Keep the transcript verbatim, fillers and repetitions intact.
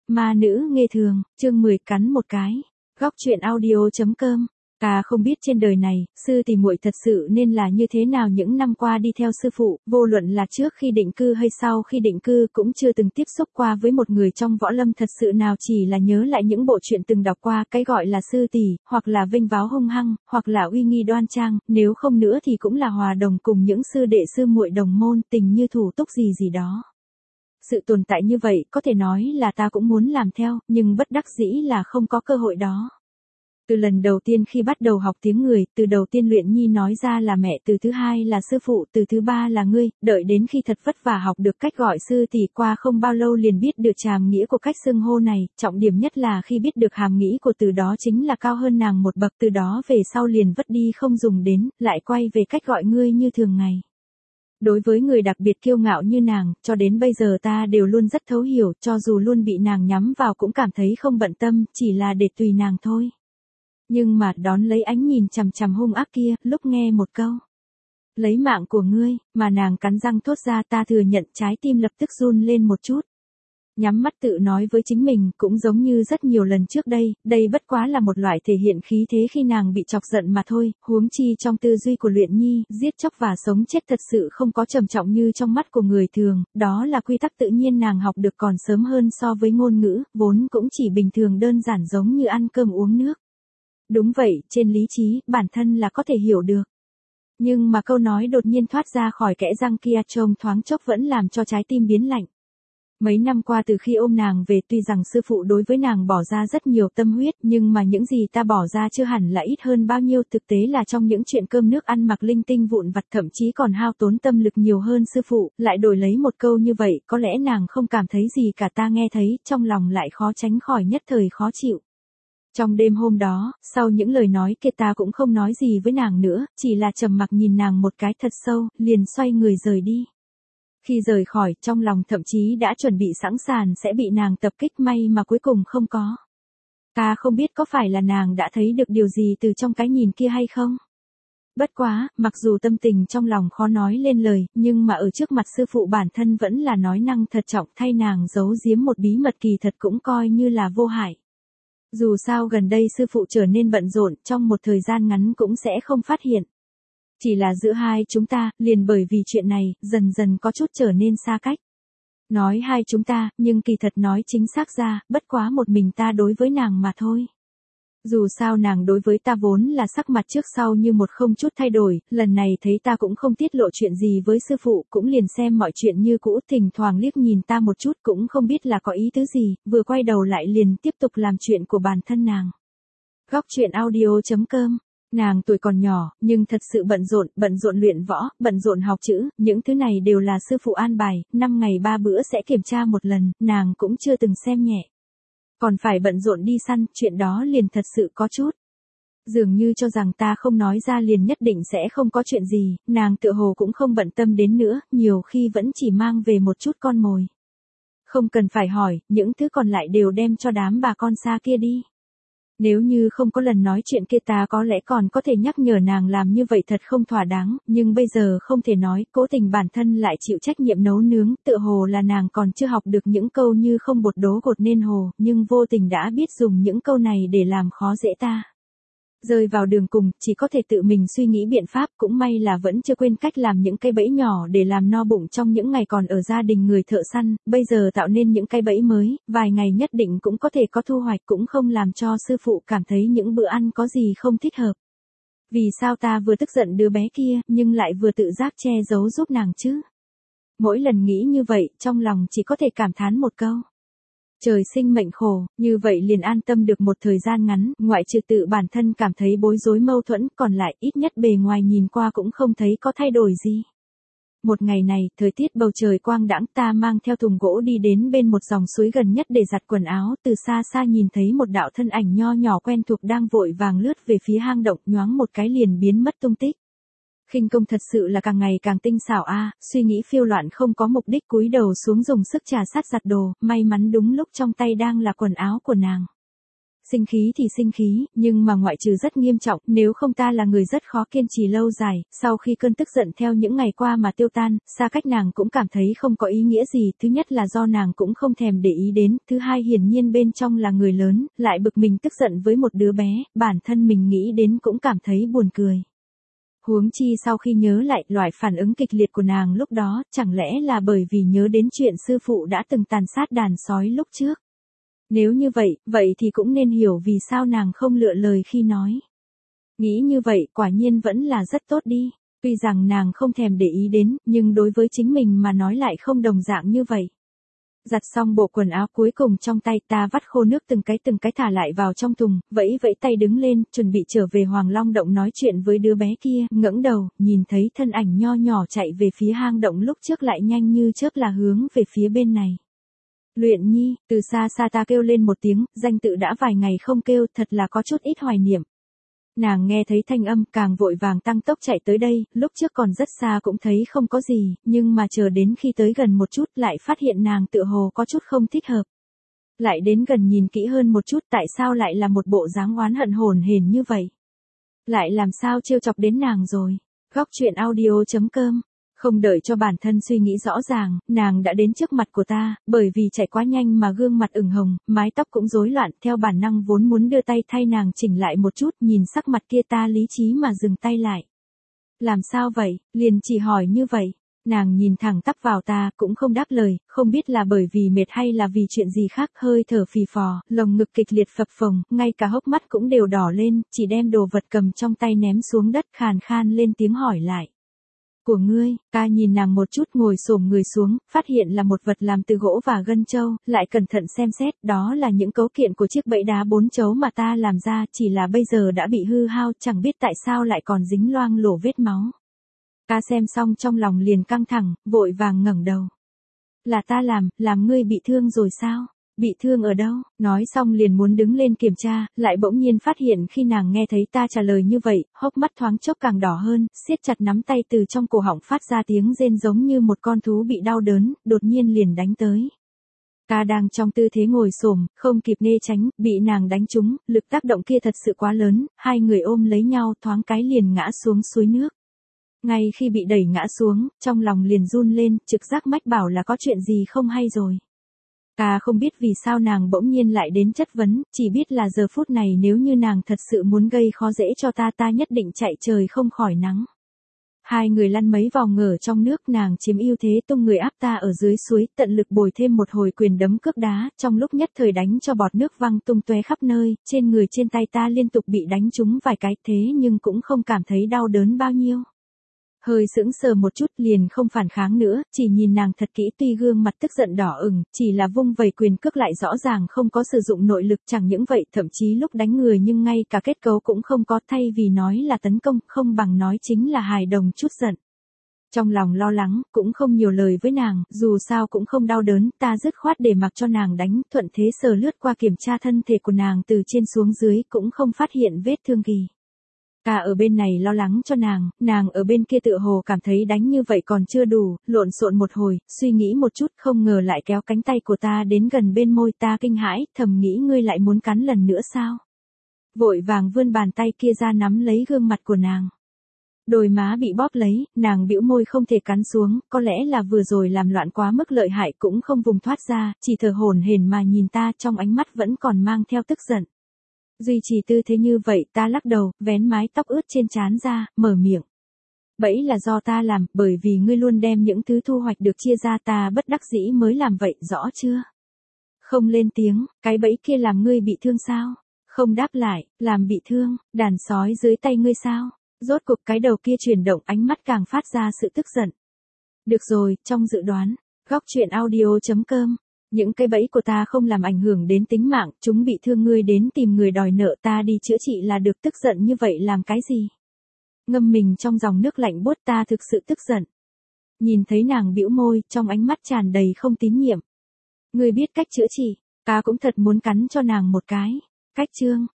Ma nữ nghê thường, chương mười cắn một cái. Góc truyện audio.com. Ta không biết trên đời này, sư tỷ muội thật sự nên là như thế nào những năm qua đi theo sư phụ, vô luận là trước khi định cư hay sau khi định cư cũng chưa từng tiếp xúc qua với một người trong võ lâm thật sự nào, chỉ là nhớ lại những bộ truyện từng đọc qua, cái gọi là sư tỷ, hoặc là vênh váo hung hăng, hoặc là uy nghi đoan trang, nếu không nữa thì cũng là hòa đồng cùng những sư đệ sư muội đồng môn, tình như thủ túc gì gì đó. Sự tồn tại như vậy có thể nói là ta cũng muốn làm theo, nhưng bất đắc dĩ là không có cơ hội đó. Từ lần đầu tiên khi bắt đầu học tiếng người, từ đầu tiên Luyện Nhi nói ra là mẹ, từ thứ hai là sư phụ, từ thứ ba là ngươi, đợi đến khi thật vất vả học được cách gọi sư tỷ, qua không bao lâu liền biết được hàm nghĩa của cách xưng hô này, trọng điểm nhất là khi biết được hàm nghĩa của từ đó chính là cao hơn nàng một bậc, từ đó về sau liền vất đi không dùng đến, lại quay về cách gọi ngươi như thường ngày. Đối với người đặc biệt kiêu ngạo như nàng, cho đến bây giờ ta đều luôn rất thấu hiểu, cho dù luôn bị nàng nhắm vào cũng cảm thấy không bận tâm, chỉ là để tùy nàng thôi. Nhưng mà đón lấy ánh nhìn chằm chằm hung ác kia, lúc nghe một câu lấy mạng của ngươi, mà nàng cắn răng thốt ra, ta thừa nhận, trái tim lập tức run lên một chút. Nhắm mắt tự nói với chính mình, cũng giống như rất nhiều lần trước đây, đây bất quá là một loại thể hiện khí thế khi nàng bị chọc giận mà thôi, huống chi trong tư duy của Luyện Nhi, giết chóc và sống chết thật sự không có trầm trọng như trong mắt của người thường, đó là quy tắc tự nhiên nàng học được còn sớm hơn so với ngôn ngữ, vốn cũng chỉ bình thường đơn giản giống như ăn cơm uống nước. Đúng vậy, trên lý trí, bản thân là có thể hiểu được. Nhưng mà câu nói đột nhiên thoát ra khỏi kẽ răng kia trông thoáng chốc vẫn làm cho trái tim biến lạnh. Mấy năm qua từ khi ôm nàng về, tuy rằng sư phụ đối với nàng bỏ ra rất nhiều tâm huyết, nhưng mà những gì ta bỏ ra chưa hẳn là ít hơn bao nhiêu, thực tế là trong những chuyện cơm nước ăn mặc linh tinh vụn vặt, thậm chí còn hao tốn tâm lực nhiều hơn sư phụ, lại đổi lấy một câu như vậy, có lẽ nàng không cảm thấy gì cả, ta nghe thấy, trong lòng lại khó tránh khỏi nhất thời khó chịu. Trong đêm hôm đó, sau những lời nói kia ta cũng không nói gì với nàng nữa, chỉ là trầm mặc nhìn nàng một cái thật sâu, liền xoay người rời đi. Khi rời khỏi, trong lòng thậm chí đã chuẩn bị sẵn sàng sẽ bị nàng tập kích, may mà cuối cùng không có. Ta không biết có phải là nàng đã thấy được điều gì từ trong cái nhìn kia hay không? Bất quá, mặc dù tâm tình trong lòng khó nói lên lời, nhưng mà ở trước mặt sư phụ bản thân vẫn là nói năng thật trọng, thay nàng giấu giếm một bí mật kỳ thật cũng coi như là vô hại. Dù sao gần đây sư phụ trở nên bận rộn, trong một thời gian ngắn cũng sẽ không phát hiện. Chỉ là giữa hai chúng ta, liền bởi vì chuyện này, dần dần có chút trở nên xa cách. Nói hai chúng ta, nhưng kỳ thật nói chính xác ra, bất quá một mình ta đối với nàng mà thôi. Dù sao nàng đối với ta vốn là sắc mặt trước sau như một không chút thay đổi, lần này thấy ta cũng không tiết lộ chuyện gì với sư phụ, cũng liền xem mọi chuyện như cũ, thỉnh thoảng liếc nhìn ta một chút cũng không biết là có ý tứ gì, vừa quay đầu lại liền tiếp tục làm chuyện của bản thân nàng. Góc truyện audio.com. Nàng tuổi còn nhỏ, nhưng thật sự bận rộn, bận rộn luyện võ, bận rộn học chữ, những thứ này đều là sư phụ an bài, năm ngày ba bữa sẽ kiểm tra một lần, nàng cũng chưa từng xem nhẹ. Còn phải bận rộn đi săn, chuyện đó liền thật sự có chút. Dường như cho rằng ta không nói ra liền nhất định sẽ không có chuyện gì, nàng tựa hồ cũng không bận tâm đến nữa, nhiều khi vẫn chỉ mang về một chút con mồi. Không cần phải hỏi, những thứ còn lại đều đem cho đám bà con xa kia đi. Nếu như không có lần nói chuyện kia ta có lẽ còn có thể nhắc nhở nàng làm như vậy thật không thỏa đáng, nhưng bây giờ không thể nói, cố tình bản thân lại chịu trách nhiệm nấu nướng, tựa hồ là nàng còn chưa học được những câu như không bột đố gột nên hồ, nhưng vô tình đã biết dùng những câu này để làm khó dễ ta. Rơi vào đường cùng, chỉ có thể tự mình suy nghĩ biện pháp, cũng may là vẫn chưa quên cách làm những cái bẫy nhỏ để làm no bụng trong những ngày còn ở gia đình người thợ săn, bây giờ tạo nên những cái bẫy mới, vài ngày nhất định cũng có thể có thu hoạch, cũng không làm cho sư phụ cảm thấy những bữa ăn có gì không thích hợp. Vì sao ta vừa tức giận đứa bé kia, nhưng lại vừa tự giác che giấu giúp nàng chứ? Mỗi lần nghĩ như vậy, trong lòng chỉ có thể cảm thán một câu. Trời sinh mệnh khổ, như vậy liền an tâm được một thời gian ngắn, ngoại trừ tự bản thân cảm thấy bối rối mâu thuẫn, còn lại ít nhất bề ngoài nhìn qua cũng không thấy có thay đổi gì. Một ngày này, thời tiết bầu trời quang đãng, ta mang theo thùng gỗ đi đến bên một dòng suối gần nhất để giặt quần áo, từ xa xa nhìn thấy một đạo thân ảnh nho nhỏ quen thuộc đang vội vàng lướt về phía hang động, nhoáng một cái liền biến mất tung tích. Khinh công thật sự là càng ngày càng tinh xảo a, suy nghĩ phiêu loạn không có mục đích, cúi đầu xuống dùng sức trà sát giặt đồ, may mắn đúng lúc trong tay đang là quần áo của nàng. Sinh khí thì sinh khí, nhưng mà ngoại trừ rất nghiêm trọng, nếu không ta là người rất khó kiên trì lâu dài, sau khi cơn tức giận theo những ngày qua mà tiêu tan, xa cách nàng cũng cảm thấy không có ý nghĩa gì, thứ nhất là do nàng cũng không thèm để ý đến, thứ hai hiển nhiên bên trong là người lớn, lại bực mình tức giận với một đứa bé, bản thân mình nghĩ đến cũng cảm thấy buồn cười. Huống chi sau khi nhớ lại loại phản ứng kịch liệt của nàng lúc đó, chẳng lẽ là bởi vì nhớ đến chuyện sư phụ đã từng tàn sát đàn sói lúc trước. Nếu như vậy, vậy thì cũng nên hiểu vì sao nàng không lựa lời khi nói. Nghĩ như vậy quả nhiên vẫn là rất tốt đi, tuy rằng nàng không thèm để ý đến, nhưng đối với chính mình mà nói lại không đồng dạng như vậy. Giặt xong bộ quần áo cuối cùng trong tay ta vắt khô nước từng cái từng cái thả lại vào trong thùng, vẫy vẫy tay đứng lên, chuẩn bị trở về Hoàng Long Động nói chuyện với đứa bé kia, ngẩng đầu, nhìn thấy thân ảnh nho nhỏ chạy về phía hang động lúc trước lại nhanh như chớp là hướng về phía bên này. Luyện Nhi, từ xa xa ta kêu lên một tiếng, danh tự đã vài ngày không kêu, thật là có chút ít hoài niệm. Nàng nghe thấy thanh âm càng vội vàng tăng tốc chạy tới đây, lúc trước còn rất xa cũng thấy không có gì, nhưng mà chờ đến khi tới gần một chút lại phát hiện nàng tựa hồ có chút không thích hợp. Lại đến gần nhìn kỹ hơn một chút tại sao lại là một bộ dáng oán hận hồn hển như vậy. Lại làm sao trêu chọc đến nàng rồi. Góc truyện audio chấm com. Không đợi cho bản thân suy nghĩ rõ ràng, nàng đã đến trước mặt của ta, bởi vì chạy quá nhanh mà gương mặt ửng hồng, mái tóc cũng rối loạn, theo bản năng vốn muốn đưa tay thay nàng chỉnh lại một chút, nhìn sắc mặt kia ta lý trí mà dừng tay lại. Làm sao vậy, liền chỉ hỏi như vậy, nàng nhìn thẳng tắp vào ta, cũng không đáp lời, không biết là bởi vì mệt hay là vì chuyện gì khác, hơi thở phì phò, lồng ngực kịch liệt phập phồng, ngay cả hốc mắt cũng đều đỏ lên, chỉ đem đồ vật cầm trong tay ném xuống đất, khàn khan lên tiếng hỏi lại. Của ngươi, ta nhìn nàng một chút ngồi xổm người xuống, phát hiện là một vật làm từ gỗ và gân trâu, lại cẩn thận xem xét, đó là những cấu kiện của chiếc bẫy đá bốn chấu mà ta làm ra, chỉ là bây giờ đã bị hư hao, chẳng biết tại sao lại còn dính loang lổ vết máu. Ta xem xong trong lòng liền căng thẳng, vội vàng ngẩng đầu. Là ta làm, làm ngươi bị thương rồi sao? Bị thương ở đâu? Nói xong liền muốn đứng lên kiểm tra, lại bỗng nhiên phát hiện khi nàng nghe thấy ta trả lời như vậy, hốc mắt thoáng chốc càng đỏ hơn, siết chặt nắm tay từ trong cổ họng phát ra tiếng rên giống như một con thú bị đau đớn, đột nhiên liền đánh tới. Ta đang trong tư thế ngồi xổm, không kịp né tránh, bị nàng đánh trúng, lực tác động kia thật sự quá lớn, hai người ôm lấy nhau thoáng cái liền ngã xuống suối nước. Ngay khi bị đẩy ngã xuống, trong lòng liền run lên, trực giác mách bảo là có chuyện gì không hay rồi. Ta không biết vì sao nàng bỗng nhiên lại đến chất vấn, chỉ biết là giờ phút này nếu như nàng thật sự muốn gây khó dễ cho ta ta nhất định chạy trời không khỏi nắng. Hai người lăn mấy vòng ngửa trong nước, nàng chiếm ưu thế tung người áp ta ở dưới suối, tận lực bồi thêm một hồi quyền đấm cước đá, trong lúc nhất thời đánh cho bọt nước văng tung tóe khắp nơi, trên người trên tay ta liên tục bị đánh trúng vài cái thế nhưng cũng không cảm thấy đau đớn bao nhiêu. Hơi sững sờ một chút liền không phản kháng nữa, chỉ nhìn nàng thật kỹ tuy gương mặt tức giận đỏ ửng, chỉ là vung vẩy quyền cước lại rõ ràng không có sử dụng nội lực, chẳng những vậy thậm chí lúc đánh người nhưng ngay cả kết cấu cũng không có, thay vì nói là tấn công, không bằng nói chính là hài đồng chút giận. Trong lòng lo lắng, cũng không nhiều lời với nàng, dù sao cũng không đau đớn, ta dứt khoát để mặc cho nàng đánh, thuận thế sờ lướt qua kiểm tra thân thể của nàng từ trên xuống dưới, cũng không phát hiện vết thương gì. Ta ở bên này lo lắng cho nàng, nàng ở bên kia tựa hồ cảm thấy đánh như vậy còn chưa đủ, lộn xộn một hồi, suy nghĩ một chút không ngờ lại kéo cánh tay của ta đến gần bên môi, ta kinh hãi, thầm nghĩ ngươi lại muốn cắn lần nữa sao? Vội vàng vươn bàn tay kia ra nắm lấy gương mặt của nàng. Đôi má bị bóp lấy, nàng bĩu môi không thể cắn xuống, có lẽ là vừa rồi làm loạn quá mức lợi hại cũng không vùng thoát ra, chỉ thở hổn hển mà nhìn ta, trong ánh mắt vẫn còn mang theo tức giận. Duy trì tư thế như vậy, ta lắc đầu, vén mái tóc ướt trên trán ra, mở miệng. Bẫy là do ta làm, bởi vì ngươi luôn đem những thứ thu hoạch được chia ra, ta bất đắc dĩ mới làm vậy, rõ chưa? Không lên tiếng, cái bẫy kia làm ngươi bị thương sao? Không đáp lại, làm bị thương, đàn sói dưới tay ngươi sao? Rốt cuộc cái đầu kia chuyển động, ánh mắt càng phát ra sự tức giận. Được rồi, trong dự đoán, góc truyện audio chấm com. Những cái bẫy của ta không làm ảnh hưởng đến tính mạng, chúng bị thương ngươi đến tìm người đòi nợ, ta đi chữa trị là được, tức giận như vậy làm cái gì? Ngâm mình trong dòng nước lạnh buốt, ta thực sự tức giận. Nhìn thấy nàng bĩu môi, trong ánh mắt tràn đầy không tín nhiệm. Ngươi biết cách chữa trị, ta cũng thật muốn cắn cho nàng một cái. Cách chương,